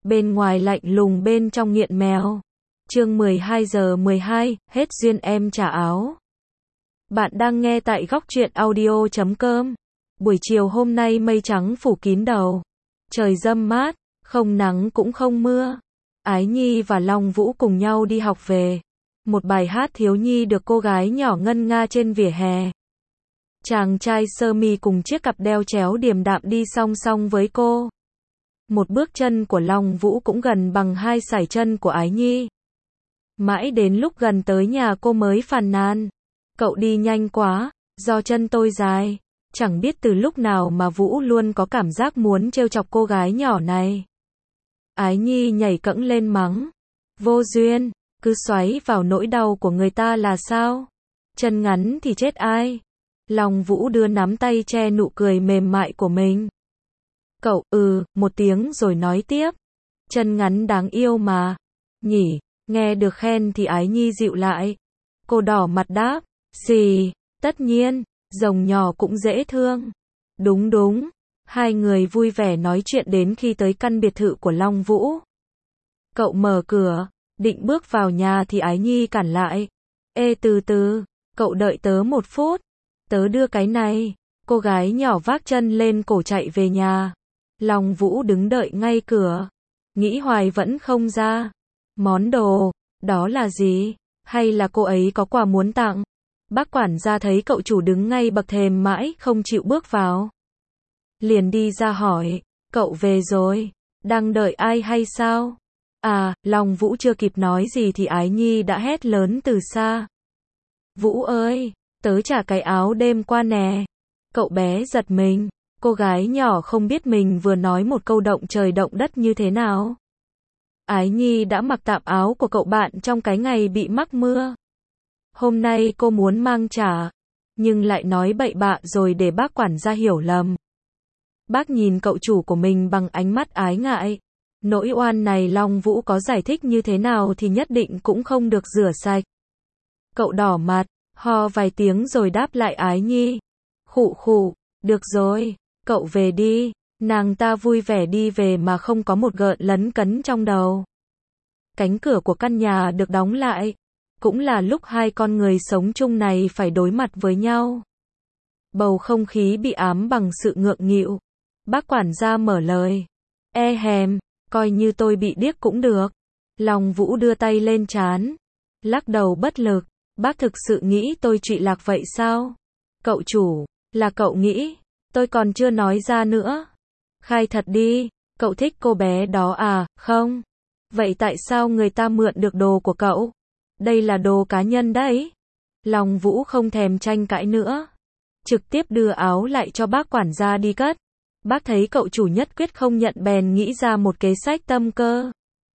bên ngoài lạnh lùng bên trong nghiện mèo. Chương 12:12, hết duyên em trả áo. Bạn đang nghe tại góc truyện audio.com. Buổi chiều hôm nay mây trắng phủ kín đầu. Trời râm mát, không nắng cũng không mưa. Ái Nhi và Long Vũ cùng nhau đi học về. Một bài hát thiếu nhi được cô gái nhỏ ngân nga trên vỉa hè. Chàng trai sơ mi cùng chiếc cặp đeo chéo điềm đạm đi song song với cô. Một bước chân của Long Vũ cũng gần bằng hai sải chân của Ái Nhi. Mãi đến lúc gần tới nhà cô mới phàn nàn. Cậu đi nhanh quá, do chân tôi dài. Chẳng biết từ lúc nào mà Vũ luôn có cảm giác muốn trêu chọc cô gái nhỏ này. Ái Nhi nhảy cẫng lên mắng. Vô duyên, cứ xoáy vào nỗi đau của người ta là sao? Chân ngắn thì chết ai? Long Vũ đưa nắm tay che nụ cười mềm mại của mình. Cậu, một tiếng rồi nói tiếp. Chân ngắn đáng yêu mà. Nhỉ, nghe được khen thì Ái Nhi dịu lại. Cô đỏ mặt đáp. Gì, tất nhiên, rồng nhỏ cũng dễ thương. Đúng đúng. Hai người vui vẻ nói chuyện đến khi tới căn biệt thự của Long Vũ. Cậu mở cửa, định bước vào nhà thì Ái Nhi cản lại. Ê từ từ, cậu đợi tớ một phút. Tớ đưa cái này. Cô gái nhỏ vác chân lên cổ chạy về nhà. Long Vũ đứng đợi ngay cửa. Nghĩ hoài vẫn không ra. Món đồ, đó là gì? Hay là cô ấy có quà muốn tặng? Bác quản gia thấy cậu chủ đứng ngay bậc thềm mãi không chịu bước vào. Liền đi ra hỏi, cậu về rồi, đang đợi ai hay sao? À, Long Vũ chưa kịp nói gì thì Ái Nhi đã hét lớn từ xa. Vũ ơi, tớ trả cái áo đêm qua nè. Cậu bé giật mình, cô gái nhỏ không biết mình vừa nói một câu động trời động đất như thế nào. Ái Nhi đã mặc tạm áo của cậu bạn trong cái ngày bị mắc mưa. Hôm nay cô muốn mang trả, nhưng lại nói bậy bạ rồi để bác quản gia hiểu lầm. Bác nhìn cậu chủ của mình bằng ánh mắt ái ngại. Nỗi oan này Long Vũ có giải thích như thế nào thì nhất định cũng không được rửa sạch. Cậu đỏ mặt, ho vài tiếng rồi đáp lại Ái Nhi. Khụ khụ, được rồi, cậu về đi. Nàng ta vui vẻ đi về mà không có một gợn lấn cấn trong đầu. Cánh cửa của căn nhà được đóng lại. Cũng là lúc hai con người sống chung này phải đối mặt với nhau. Bầu không khí bị ám bằng sự ngượng nghịu. Bác quản gia mở lời. E hèm, coi như tôi bị điếc cũng được. Long Vũ đưa tay lên trán. Lắc đầu bất lực. Bác thực sự nghĩ tôi trụy lạc vậy sao? Cậu chủ, là cậu nghĩ. Tôi còn chưa nói ra nữa. Khai thật đi, cậu thích cô bé đó à, không? Vậy tại sao người ta mượn được đồ của cậu? Đây là đồ cá nhân đấy. Long Vũ không thèm tranh cãi nữa. Trực tiếp đưa áo lại cho bác quản gia đi cất. Bác thấy cậu chủ nhất quyết không nhận bèn nghĩ ra một kế sách tâm cơ.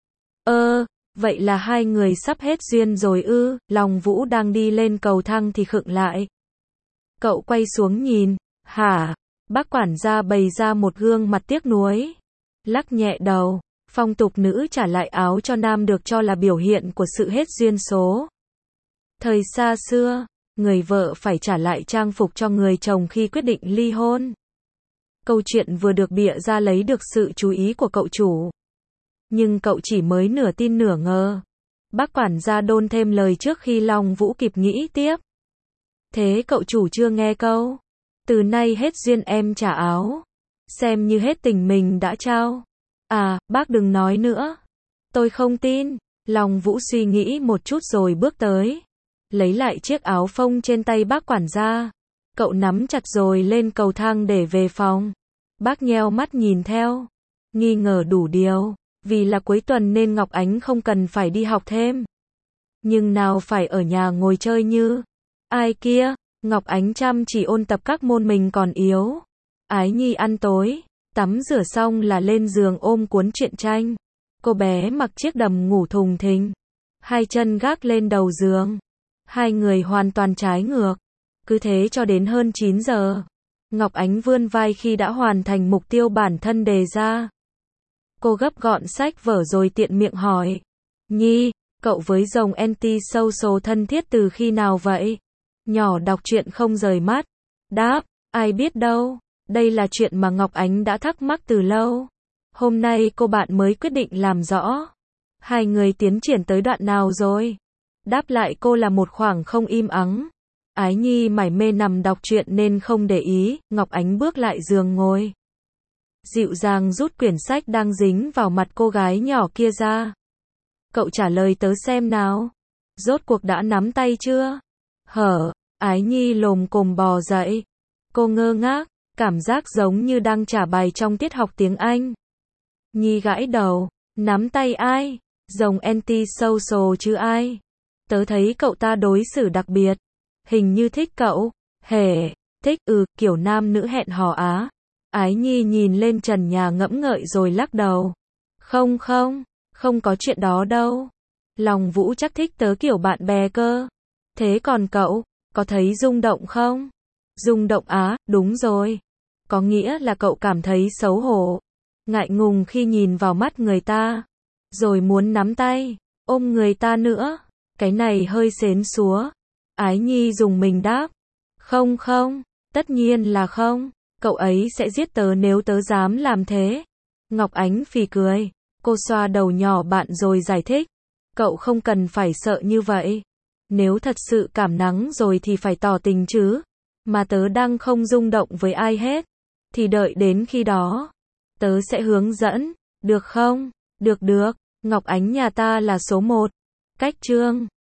Vậy là hai người sắp hết duyên rồi ư? Long Vũ đang đi lên cầu thang thì khựng lại. Cậu quay xuống nhìn. Hả? Bác quản gia bày ra một gương mặt tiếc nuối. Lắc nhẹ đầu. Phong tục nữ trả lại áo cho nam được cho là biểu hiện của sự hết duyên số. Thời xa xưa, người vợ phải trả lại trang phục cho người chồng khi quyết định ly hôn. Câu chuyện vừa được bịa ra lấy được sự chú ý của cậu chủ. Nhưng cậu chỉ mới nửa tin nửa ngờ. Bác quản gia đôn thêm lời trước khi Long Vũ kịp nghĩ tiếp. Thế cậu chủ chưa nghe câu? Từ nay hết duyên em trả áo. Xem như hết tình mình đã trao. À, bác đừng nói nữa. Tôi không tin. Long Vũ suy nghĩ một chút rồi bước tới. Lấy lại chiếc áo phông trên tay bác quản gia. Cậu nắm chặt rồi lên cầu thang để về phòng. Bác nheo mắt nhìn theo. Nghi ngờ đủ điều. Vì là cuối tuần nên Ngọc Ánh không cần phải đi học thêm. Nhưng nào phải ở nhà ngồi chơi như. Ai kia, Ngọc Ánh chăm chỉ ôn tập các môn mình còn yếu. Ái Nhi ăn tối. Tắm rửa xong là lên giường ôm cuốn truyện tranh. Cô bé mặc chiếc đầm ngủ thùng thình. Hai chân gác lên đầu giường. Hai người hoàn toàn trái ngược. Cứ thế cho đến hơn 9 giờ. Ngọc Ánh vươn vai khi đã hoàn thành mục tiêu bản thân đề ra. Cô gấp gọn sách vở rồi tiện miệng hỏi. Nhi, cậu với rồng anti-social thân thiết từ khi nào vậy? Nhỏ đọc truyện không rời mắt. Đáp, ai biết đâu. Đây là chuyện mà Ngọc Ánh đã thắc mắc từ lâu. Hôm nay cô bạn mới quyết định làm rõ. Hai người tiến triển tới đoạn nào rồi? Đáp lại cô là một khoảng không im ắng. Ái Nhi mải mê nằm đọc truyện nên không để ý, Ngọc Ánh bước lại giường ngồi. Dịu dàng rút quyển sách đang dính vào mặt cô gái nhỏ kia ra. Cậu trả lời tớ xem nào. Rốt cuộc đã nắm tay chưa? Hở, Ái Nhi lồm cồm bò dậy. Cô ngơ ngác, cảm giác giống như đang trả bài trong tiết học tiếng Anh. Nhi gãi đầu, nắm tay ai? Rồng anti-social chứ ai? Tớ thấy cậu ta đối xử đặc biệt. Hình như thích cậu. Hề, thích, kiểu nam nữ hẹn hò á. Ái Nhi nhìn lên trần nhà ngẫm ngợi rồi lắc đầu. Không, không có chuyện đó đâu. Lòng Vũ chắc thích tớ kiểu bạn bè cơ. Thế còn cậu, có thấy rung động không? Rung động á, đúng rồi. Có nghĩa là cậu cảm thấy xấu hổ, ngại ngùng khi nhìn vào mắt người ta, rồi muốn nắm tay, ôm người ta nữa. Cái này hơi xến xúa. Ái Nhi dùng mình đáp. Không, tất nhiên là không. Cậu ấy sẽ giết tớ nếu tớ dám làm thế. Ngọc Ánh phì cười. Cô xoa đầu nhỏ bạn rồi giải thích. Cậu không cần phải sợ như vậy. Nếu thật sự cảm nắng rồi thì phải tỏ tình chứ. Mà tớ đang không rung động với ai hết. Thì đợi đến khi đó, tớ sẽ hướng dẫn. Được không? Được. Ngọc Ánh nhà ta là số 1. Cách chương